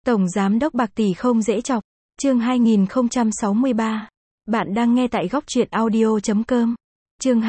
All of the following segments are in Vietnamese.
Tổng Giám đốc bạc tỷ không dễ chọc. Chương 2063. Bạn đang nghe tại góc truyện audio.com. Chương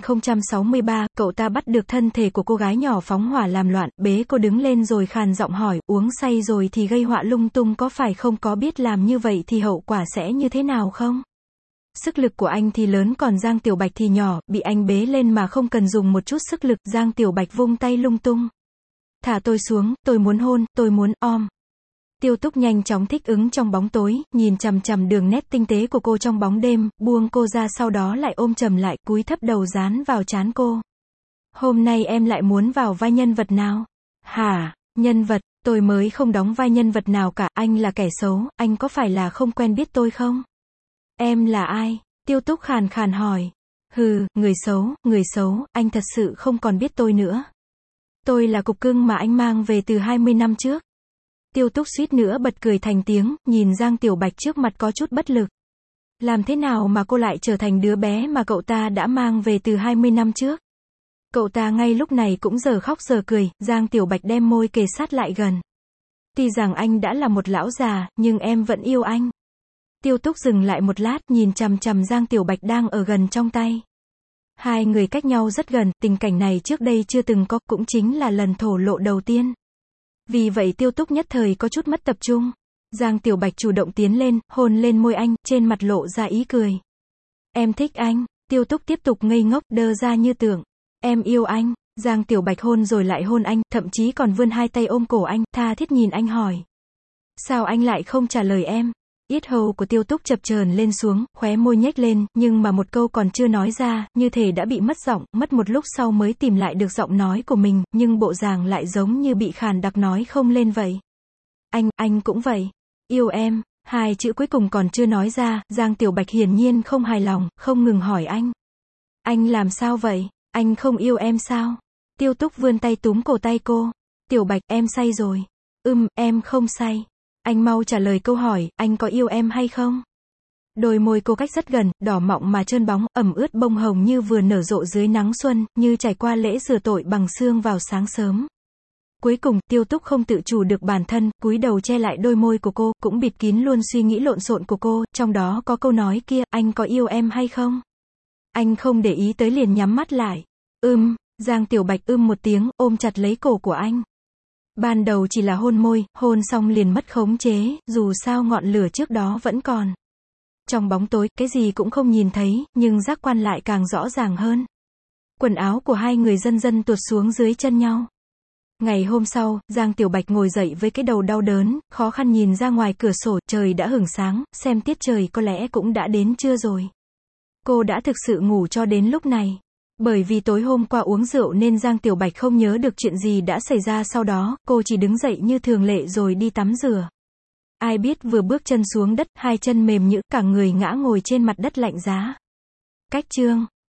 2063, cậu ta bắt được thân thể của cô gái nhỏ phóng hỏa làm loạn, bế cô đứng lên rồi khàn giọng hỏi, uống say rồi thì gây họa lung tung có phải không, có biết làm như vậy thì hậu quả sẽ như thế nào không? Sức lực của anh thì lớn còn Giang Tiểu Bạch thì nhỏ, bị anh bế lên mà không cần dùng một chút sức lực, Giang Tiểu Bạch vung tay lung tung. Thả tôi xuống, tôi muốn hôn, tôi muốn om. Tiêu Túc nhanh chóng thích ứng trong bóng tối, nhìn chằm chằm đường nét tinh tế của cô trong bóng đêm, buông cô ra sau đó lại ôm chầm lại, cúi thấp đầu dán vào trán cô. Hôm nay em lại muốn vào vai nhân vật nào? Hả, nhân vật, tôi mới không đóng vai nhân vật nào cả, anh là kẻ xấu, anh có phải là không quen biết tôi không? Em là ai? Tiêu Túc khàn khàn hỏi. Hừ, người xấu, anh thật sự không còn biết tôi nữa. Tôi là cục cưng mà anh mang về từ 20 năm trước. Tiêu Túc suýt nữa bật cười thành tiếng, nhìn Giang Tiểu Bạch trước mặt có chút bất lực. Làm thế nào mà cô lại trở thành đứa bé mà cậu ta đã mang về từ 20 năm trước? Cậu ta ngay lúc này cũng giờ khóc giờ cười, Giang Tiểu Bạch đem môi kề sát lại gần. Tuy rằng anh đã là một lão già, nhưng em vẫn yêu anh. Tiêu Túc dừng lại một lát, nhìn chằm chằm Giang Tiểu Bạch đang ở gần trong tay. Hai người cách nhau rất gần, tình cảnh này trước đây chưa từng có, cũng chính là lần thổ lộ đầu tiên. Vì vậy Tiêu Túc nhất thời có chút mất tập trung. Giang Tiểu Bạch chủ động tiến lên, hôn lên môi anh, trên mặt lộ ra ý cười. Em thích anh. Tiêu Túc tiếp tục ngây ngốc, đơ ra như tưởng. Em yêu anh. Giang Tiểu Bạch hôn rồi lại hôn anh, thậm chí còn vươn hai tay ôm cổ anh, tha thiết nhìn anh hỏi. Sao anh lại không trả lời em? Yết hầu của Tiêu Túc chập chờn lên xuống, khóe môi nhếch lên, nhưng mà một câu còn chưa nói ra, như thể đã bị mất giọng, mất một lúc sau mới tìm lại được giọng nói của mình, nhưng bộ dạng lại giống như bị khàn đặc nói không lên vậy. Anh cũng vậy. Yêu em. Hai chữ cuối cùng còn chưa nói ra, Giang Tiểu Bạch hiển nhiên không hài lòng, không ngừng hỏi anh. Anh làm sao vậy? Anh không yêu em sao? Tiêu Túc vươn tay túm cổ tay cô. Tiểu Bạch, em say rồi. Em không say. Anh mau trả lời câu hỏi, anh có yêu em hay không? Đôi môi cô cách rất gần, đỏ mọng mà trơn bóng, ẩm ướt bông hồng như vừa nở rộ dưới nắng xuân, như trải qua lễ rửa tội bằng sương vào sáng sớm. Cuối cùng, Tiêu Túc không tự chủ được bản thân, cúi đầu che lại đôi môi của cô, cũng bịt kín luôn suy nghĩ lộn xộn của cô, trong đó có câu nói kia, anh có yêu em hay không? Anh không để ý tới liền nhắm mắt lại. Giang Tiểu Bạch một tiếng, ôm chặt lấy cổ của anh. Ban đầu chỉ là hôn môi, hôn xong liền mất khống chế, dù sao ngọn lửa trước đó vẫn còn. Trong bóng tối, cái gì cũng không nhìn thấy, nhưng giác quan lại càng rõ ràng hơn. Quần áo của hai người dần dần tuột xuống dưới chân nhau. Ngày hôm sau, Giang Tiểu Bạch ngồi dậy với cái đầu đau đớn, khó khăn nhìn ra ngoài cửa sổ, trời đã hửng sáng, xem tiết trời có lẽ cũng đã đến trưa rồi. Cô đã thực sự ngủ cho đến lúc này. Bởi vì tối hôm qua uống rượu nên Giang Tiểu Bạch không nhớ được chuyện gì đã xảy ra sau đó, cô chỉ đứng dậy như thường lệ rồi đi tắm rửa. Ai biết vừa bước chân xuống đất, hai chân mềm nhũn, cả người ngã ngồi trên mặt đất lạnh giá. Cách chương